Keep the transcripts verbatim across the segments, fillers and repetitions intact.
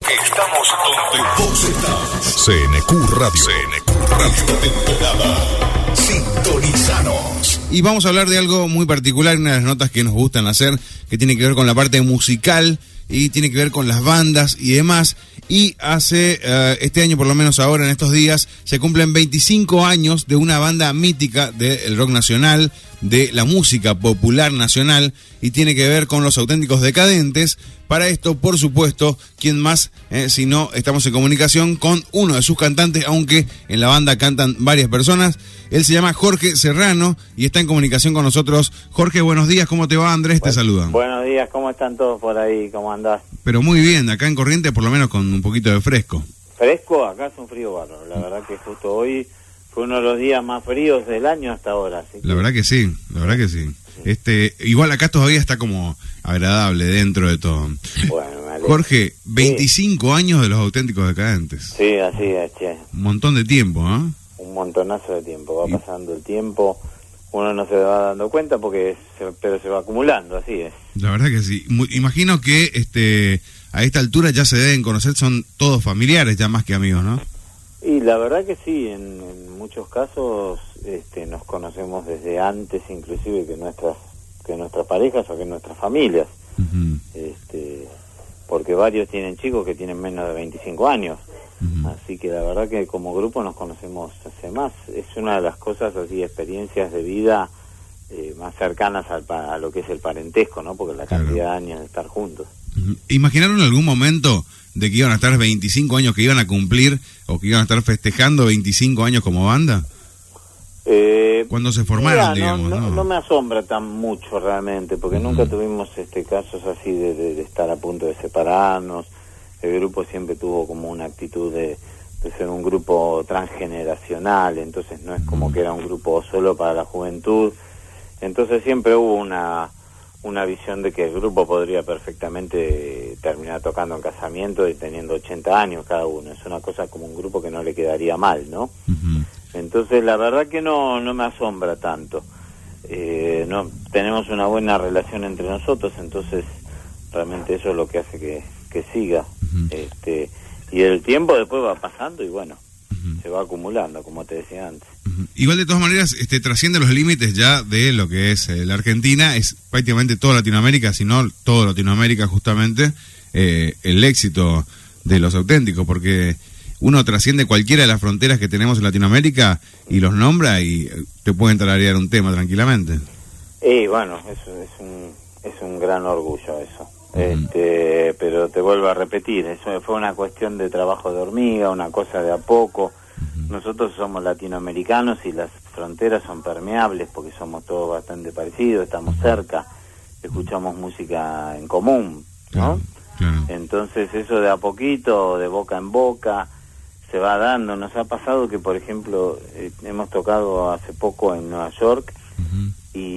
Estamos donde vos estás. C N Q Radio. C N Q Radio. Temporada. Sintonizanos. Y vamos a hablar de algo muy particular, una de las notas que nos gustan hacer, que tiene que ver con la parte musical y tiene que ver con las bandas y demás. Y hace, uh, este año, por lo menos ahora, en estos días, se cumplen veinticinco años de una banda mítica del rock nacional, de la música popular nacional, y tiene que ver con Los Auténticos Decadentes. Para esto, por supuesto, ¿quién más? Eh, si no, estamos en comunicación con uno de sus cantantes, aunque en la banda cantan varias personas. Él se llama Jorge Serrano y está en comunicación con nosotros. Jorge, buenos días, ¿cómo te va? Andrés bueno, te saluda. Buenos días, ¿cómo están todos por ahí? ¿Cómo andás? Pero muy bien, acá en Corrientes por lo menos con un poquito de fresco. ¿Fresco? Acá es un frío bárbaro, la verdad que justo hoy fue uno de los días más fríos del año hasta ahora. Así que... La verdad que sí, la verdad que sí. sí. Este, igual acá todavía está como agradable dentro de todo. Bueno, me alegro. Jorge, veinticinco sí. años de Los Auténticos Decadentes. Sí, así es, che. Un montón de tiempo, ¿eh? Un montonazo de tiempo, va y... pasando el tiempo, uno no se va dando cuenta porque se, pero se va acumulando, así es. La verdad que sí. Muy, imagino que este a esta altura ya se deben conocer, son todos familiares ya más que amigos, ¿no? Y la verdad que sí, en, en muchos casos este, nos conocemos desde antes inclusive que nuestras que nuestras parejas o que nuestras familias, uh-huh. este, porque varios tienen chicos que tienen menos de veinticinco años, uh-huh. así que la verdad que como grupo nos conocemos hace más, es una de las cosas así, experiencias de vida eh, más cercanas al, a lo que es el parentesco, ¿no? Porque la claro. cantidad de años de estar juntos. Uh-huh. ¿Imaginaron algún momento de que iban a estar veinticinco años, que iban a cumplir o que iban a estar festejando veinticinco años como banda? Eh, Cuando se formaron, mira, digamos, no, ¿no? No, no me asombra tan mucho realmente, porque uh-huh. nunca tuvimos este casos así de, de, de estar a punto de separarnos. El grupo siempre tuvo como una actitud de, de ser un grupo transgeneracional, entonces no es como uh-huh. que era un grupo solo para la juventud. Entonces siempre hubo una una visión de que el grupo podría perfectamente terminar tocando en casamiento y teniendo ochenta años cada uno. Es una cosa como un grupo que no le quedaría mal, ¿no? Uh-huh. Entonces la verdad que no no me asombra tanto. Eh, no tenemos una buena relación entre nosotros, entonces realmente eso es lo que hace que, que siga. Uh-huh. Este, y el tiempo después va pasando y bueno, uh-huh. se va acumulando, como te decía antes. Uh-huh. Igual de todas maneras este, trasciende los límites ya de lo que es eh, la Argentina, es prácticamente toda Latinoamérica, si no toda Latinoamérica justamente, eh, el éxito de Los Auténticos, porque uno trasciende cualquiera de las fronteras que tenemos en Latinoamérica y los nombra y te pueden tararear un tema tranquilamente. Y bueno, eso es un, es un gran orgullo eso. Uh-huh. Este, pero te vuelvo a repetir, eso fue una cuestión de trabajo de hormiga, una cosa de a poco. Uh-huh. Nosotros somos latinoamericanos y las fronteras son permeables porque somos todos bastante parecidos, estamos uh-huh. cerca, escuchamos música en común, ¿no? Claro, claro. Entonces eso de a poquito, de boca en boca, se va dando. Nos ha pasado que, por ejemplo, eh, hemos tocado hace poco en Nueva York uh-huh.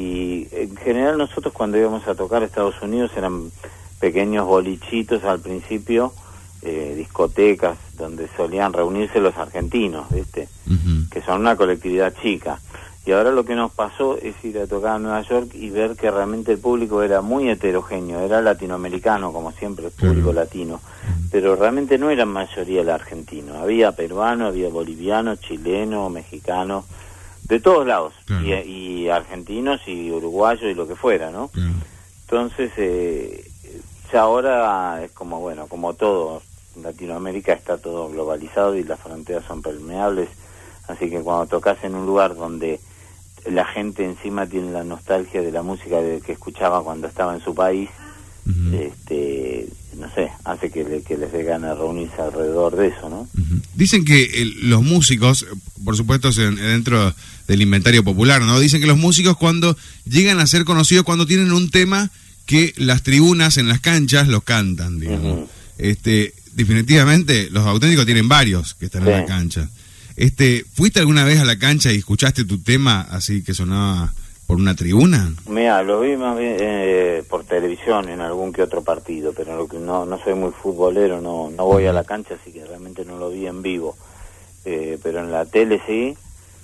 y en general nosotros cuando íbamos a tocar a Estados Unidos eran pequeños bolichitos al principio, eh, discotecas donde solían reunirse los argentinos, ¿viste? Uh-huh. Que son una colectividad chica. Y ahora lo que nos pasó es ir a tocar a Nueva York y ver que realmente el público era muy heterogéneo, era latinoamericano, como siempre el público claro. latino, uh-huh. pero realmente no era mayoría el argentino, había peruano, había boliviano, chileno, mexicano, de todos lados, claro. y, y argentinos y uruguayos y lo que fuera, ¿no? Claro. Entonces, eh, ya ahora es como, bueno, como todo, Latinoamérica está todo globalizado y las fronteras son permeables, así que cuando tocas en un lugar donde la gente encima tiene la nostalgia de la música de, que escuchaba cuando estaba en su país, uh-huh. este, no sé, hace que, le, que les dé ganas de reunirse alrededor de eso, ¿no? Uh-huh. Dicen que el, los músicos, por supuesto dentro del inventario popular, ¿no? Dicen que los músicos cuando llegan a ser conocidos, cuando tienen un tema que las tribunas en las canchas los cantan, digamos. Uh-huh. Este, definitivamente los Auténticos tienen varios que están sí. en la cancha. Este, ¿fuiste alguna vez a la cancha y escuchaste tu tema así que sonaba por una tribuna? Mira, lo vi más bien eh, por televisión en algún que otro partido, pero lo que no no soy muy futbolero, no no voy a la cancha, así que realmente no lo vi en vivo. Eh, pero en la tele sí,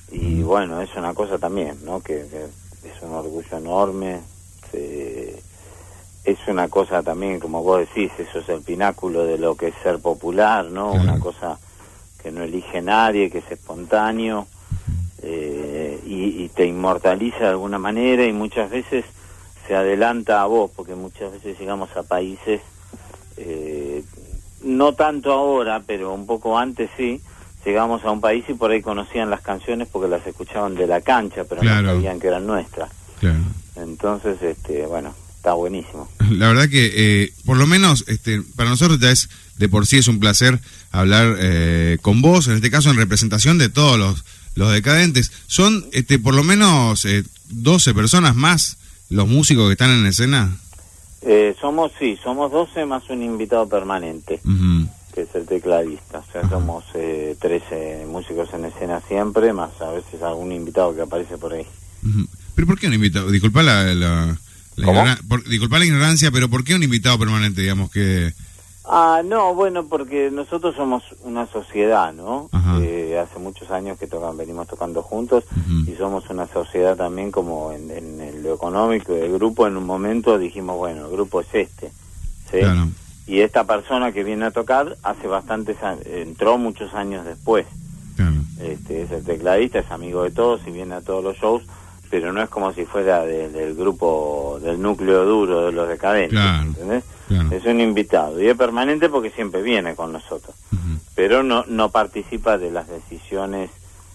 y bueno, es una cosa también, ¿no? Que, que es un orgullo enorme. Se, es una cosa también, como vos decís, eso es el pináculo de lo que es ser popular, ¿no? Claro. Una cosa que no elige nadie, que es espontáneo, eh, y, y te inmortaliza de alguna manera, y muchas veces se adelanta a vos, porque muchas veces llegamos a países, eh, no tanto ahora, pero un poco antes sí, llegamos a un país y por ahí conocían las canciones porque las escuchaban de la cancha, pero claro. no sabían que eran nuestras. Claro. Entonces, este, bueno, está buenísimo. La verdad que, eh, por lo menos, este, para nosotros ya es, de por sí es un placer hablar eh, con vos, en este caso en representación de todos los, los decadentes. Son, este, por lo menos, eh, doce personas más los músicos que están en escena. Eh, somos, sí, somos doce más un invitado permanente. Uh-huh. Que es el tecladista, o sea, uh-huh. somos eh, trece músicos en escena siempre, más a veces algún invitado que aparece por ahí. Uh-huh. ¿Pero por qué un invitado? Disculpa la, la, la, ignoran- por, disculpa la ignorancia, pero ¿por qué un invitado permanente, digamos que...? Ah, no, bueno, porque nosotros somos una sociedad, ¿no? Uh-huh. Eh, hace muchos años que tocan, venimos tocando juntos, uh-huh. y somos una sociedad también como en, en lo económico del grupo. En un momento dijimos, bueno, el grupo es este, ¿sí? Claro. Y esta persona que viene a tocar hace bastantes años, entró muchos años después. Claro. Este, es el tecladista, es amigo de todos y viene a todos los shows, pero no es como si fuera de, del grupo, del núcleo duro de los decadentes, claro. ¿entendés? Claro. Es un invitado y es permanente porque siempre viene con nosotros, uh-huh. pero no no participa de las decisiones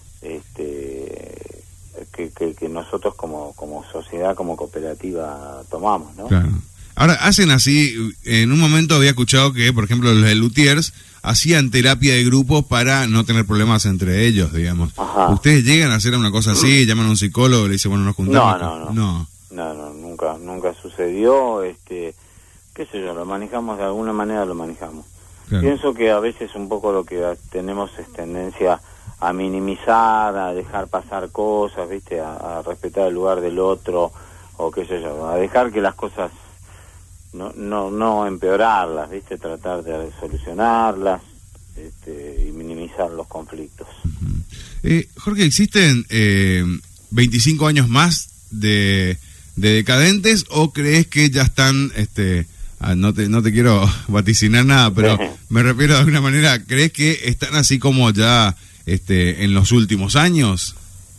este, que, que, que nosotros como, como sociedad, como cooperativa tomamos, ¿no? Claro. Ahora, hacen así, en un momento había escuchado que, por ejemplo, los de Luthiers hacían terapia de grupo para no tener problemas entre ellos, digamos. Ajá. ¿Ustedes llegan a hacer una cosa así, llaman a un psicólogo y le dicen, bueno, nos juntamos? No, no, no. No, no, no nunca, nunca sucedió, este, qué sé yo, lo manejamos de alguna manera, lo manejamos. Claro. Pienso que a veces un poco lo que tenemos es tendencia a minimizar, a dejar pasar cosas, ¿viste? A, a respetar el lugar del otro, o qué sé yo, a dejar que las cosas... No, no, no empeorarlas, ¿viste? Tratar de solucionarlas, este, y minimizar los conflictos. Uh-huh. Eh, Jorge, ¿existen eh, veinticinco años más de, de decadentes o crees que ya están, este, ah, no te no te quiero vaticinar nada, pero me refiero de alguna manera, ¿crees que están así como ya este, en los últimos años?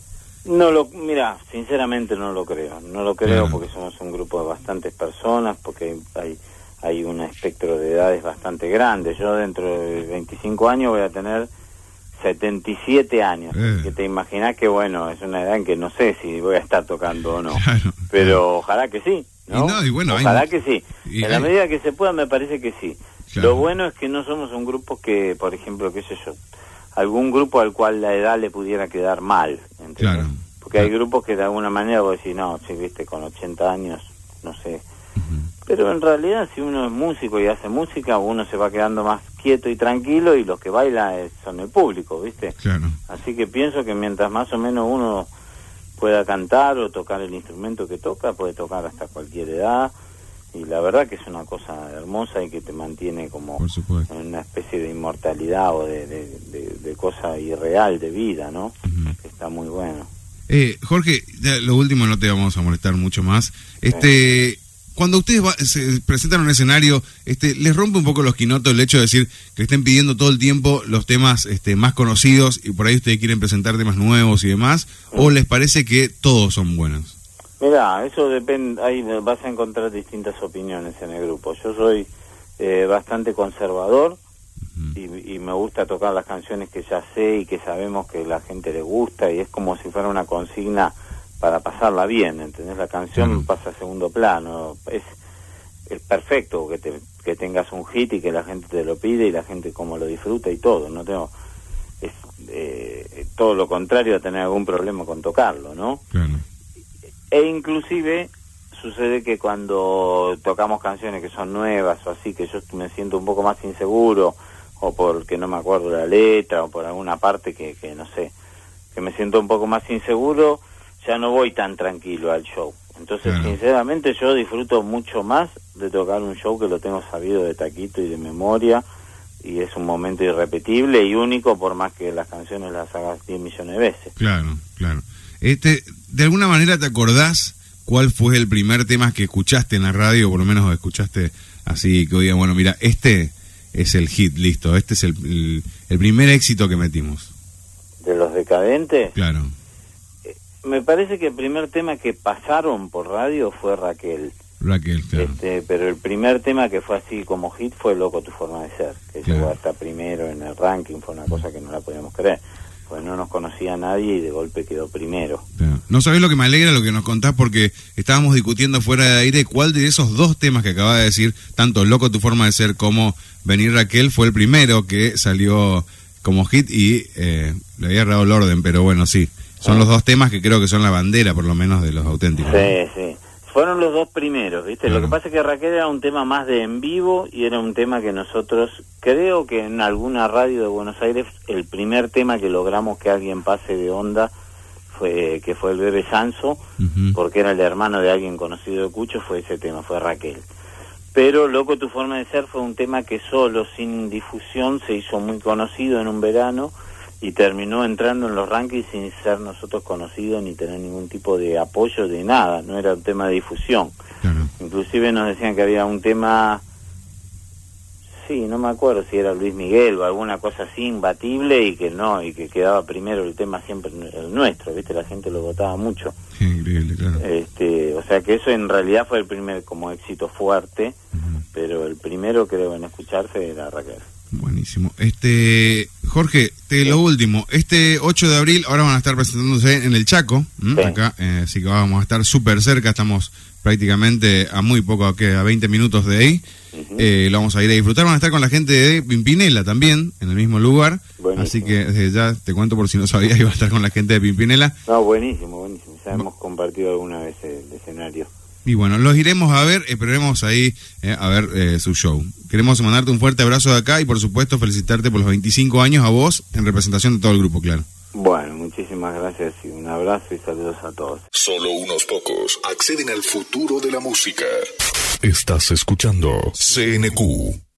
No lo, mira, sinceramente no lo creo, no lo creo porque somos un grupo de bastantes personas, porque hay hay un espectro de edades bastante grande. Yo dentro de veinticinco años voy a tener setenta y siete años, eh. que te imaginas que bueno, es una edad en que no sé si voy a estar tocando o no, claro, pero claro. ojalá que sí, ¿no? Y no y bueno, ojalá hay... que sí, y en hay... la medida que se pueda me parece que sí. Claro. Lo bueno es que no somos un grupo que, por ejemplo, qué sé yo, algún grupo al cual la edad le pudiera quedar mal, ¿entendés? Claro. Porque hay grupos que de alguna manera vos decís, no, si viste, con ochenta años, no sé. Uh-huh. Pero en realidad, si uno es músico y hace música, uno se va quedando más quieto y tranquilo, y los que bailan son el público, ¿viste? Claro. Así que pienso que mientras más o menos uno pueda cantar o tocar el instrumento que toca, puede tocar hasta cualquier edad. Y la verdad que es una cosa hermosa y que te mantiene como en una especie de inmortalidad o de, de, de, de cosa irreal de vida, ¿no? Uh-huh. Que está muy bueno. Eh, Jorge, ya lo último, no te vamos a molestar mucho más. Este, sí. Cuando ustedes va, se presentan en un escenario, este, ¿les rompe un poco los quinotos el hecho de decir que estén pidiendo todo el tiempo los temas este, más conocidos y por ahí ustedes quieren presentar temas nuevos y demás? Sí. ¿O les parece que todos son buenos? Mirá, eso depende, ahí vas a encontrar distintas opiniones en el grupo. Yo soy eh, bastante conservador, uh-huh. y, y me gusta tocar las canciones que ya sé y que sabemos que la gente le gusta, y es como si fuera una consigna para pasarla bien, ¿entendés? La canción uh-huh. pasa a segundo plano, es es perfecto que te, que tengas un hit y que la gente te lo pide y la gente como lo disfruta y todo, no tengo... es eh, todo lo contrario a tener algún problema con tocarlo, ¿no? Claro. E inclusive sucede que cuando tocamos canciones que son nuevas o así, que yo me siento un poco más inseguro, o porque no me acuerdo la letra, o por alguna parte que, que no sé, que me siento un poco más inseguro, ya no voy tan tranquilo al show. Entonces, claro. sinceramente, yo disfruto mucho más de tocar un show que lo tengo sabido de taquito y de memoria, y es un momento irrepetible y único, por más que las canciones las hagas diez millones de veces. Claro, claro. Este, de alguna manera te acordás ¿cuál fue el primer tema que escuchaste en la radio, por lo menos escuchaste así, que digan, bueno, mira, este es el hit, listo, este es el, el, el primer éxito que metimos? ¿De los Decadentes? Claro. Eh, me parece que el primer tema que pasaron por radio fue Raquel. Raquel, claro. Este, pero el primer tema que fue así como hit fue Loco tu forma de ser, que claro. llegó hasta primero en el ranking, fue una cosa que no la podíamos creer, pues no nos conocía nadie y de golpe quedó primero. Claro. No sabés lo que me alegra lo que nos contás, porque estábamos discutiendo fuera de aire cuál de esos dos temas que acabas de decir, tanto Loco tu forma de ser como Venir Raquel, fue el primero que salió como hit y eh, le había errado el orden, pero bueno, sí, son ah. los dos temas que creo que son la bandera, por lo menos, de Los Auténticos. Sí, ¿no? sí. Fueron los dos primeros, ¿viste? Claro. Lo que pasa es que Raquel era un tema más de en vivo y era un tema que nosotros, creo que en alguna radio de Buenos Aires, el primer tema que logramos que alguien pase de onda fue que fue el Bebe Sanso, uh-huh. porque era el hermano de alguien conocido de Cucho, fue ese tema, fue Raquel. Pero Loco tu forma de ser fue un tema que solo, sin difusión, se hizo muy conocido en un verano y terminó entrando en los rankings sin ser nosotros conocidos ni tener ningún tipo de apoyo de nada, no era un tema de difusión. Claro. Inclusive nos decían que había un tema, sí, no me acuerdo si era Luis Miguel o alguna cosa así, imbatible, y que no, y que quedaba primero el tema siempre el nuestro, ¿viste? La gente lo votaba mucho. Sí, increíble, claro. Este, o sea que eso en realidad fue el primer como éxito fuerte, uh-huh. pero el primero creo en escucharse era Raquel. Buenísimo. Este, Jorge, te sí. lo último, este ocho de abril ahora van a estar presentándose en el Chaco, sí. acá, eh, así que vamos a estar súper cerca, estamos prácticamente a muy poco, que a veinte minutos de ahí, uh-huh. eh, lo vamos a ir a disfrutar, van a estar con la gente de Pimpinela también, en el mismo lugar, buenísimo. Así que desde ya te cuento por si no sabías, iba a estar con la gente de Pimpinela. No, buenísimo, buenísimo, ya hemos compartido alguna vez el escenario. Y bueno, los iremos a ver, esperemos ahí eh, a ver eh, su show. Queremos mandarte un fuerte abrazo de acá y por supuesto felicitarte por los veinticinco años a vos en representación de todo el grupo, claro. Bueno, muchísimas gracias y un abrazo y saludos a todos. Solo unos pocos acceden al futuro de la música. Estás escuchando C N Q.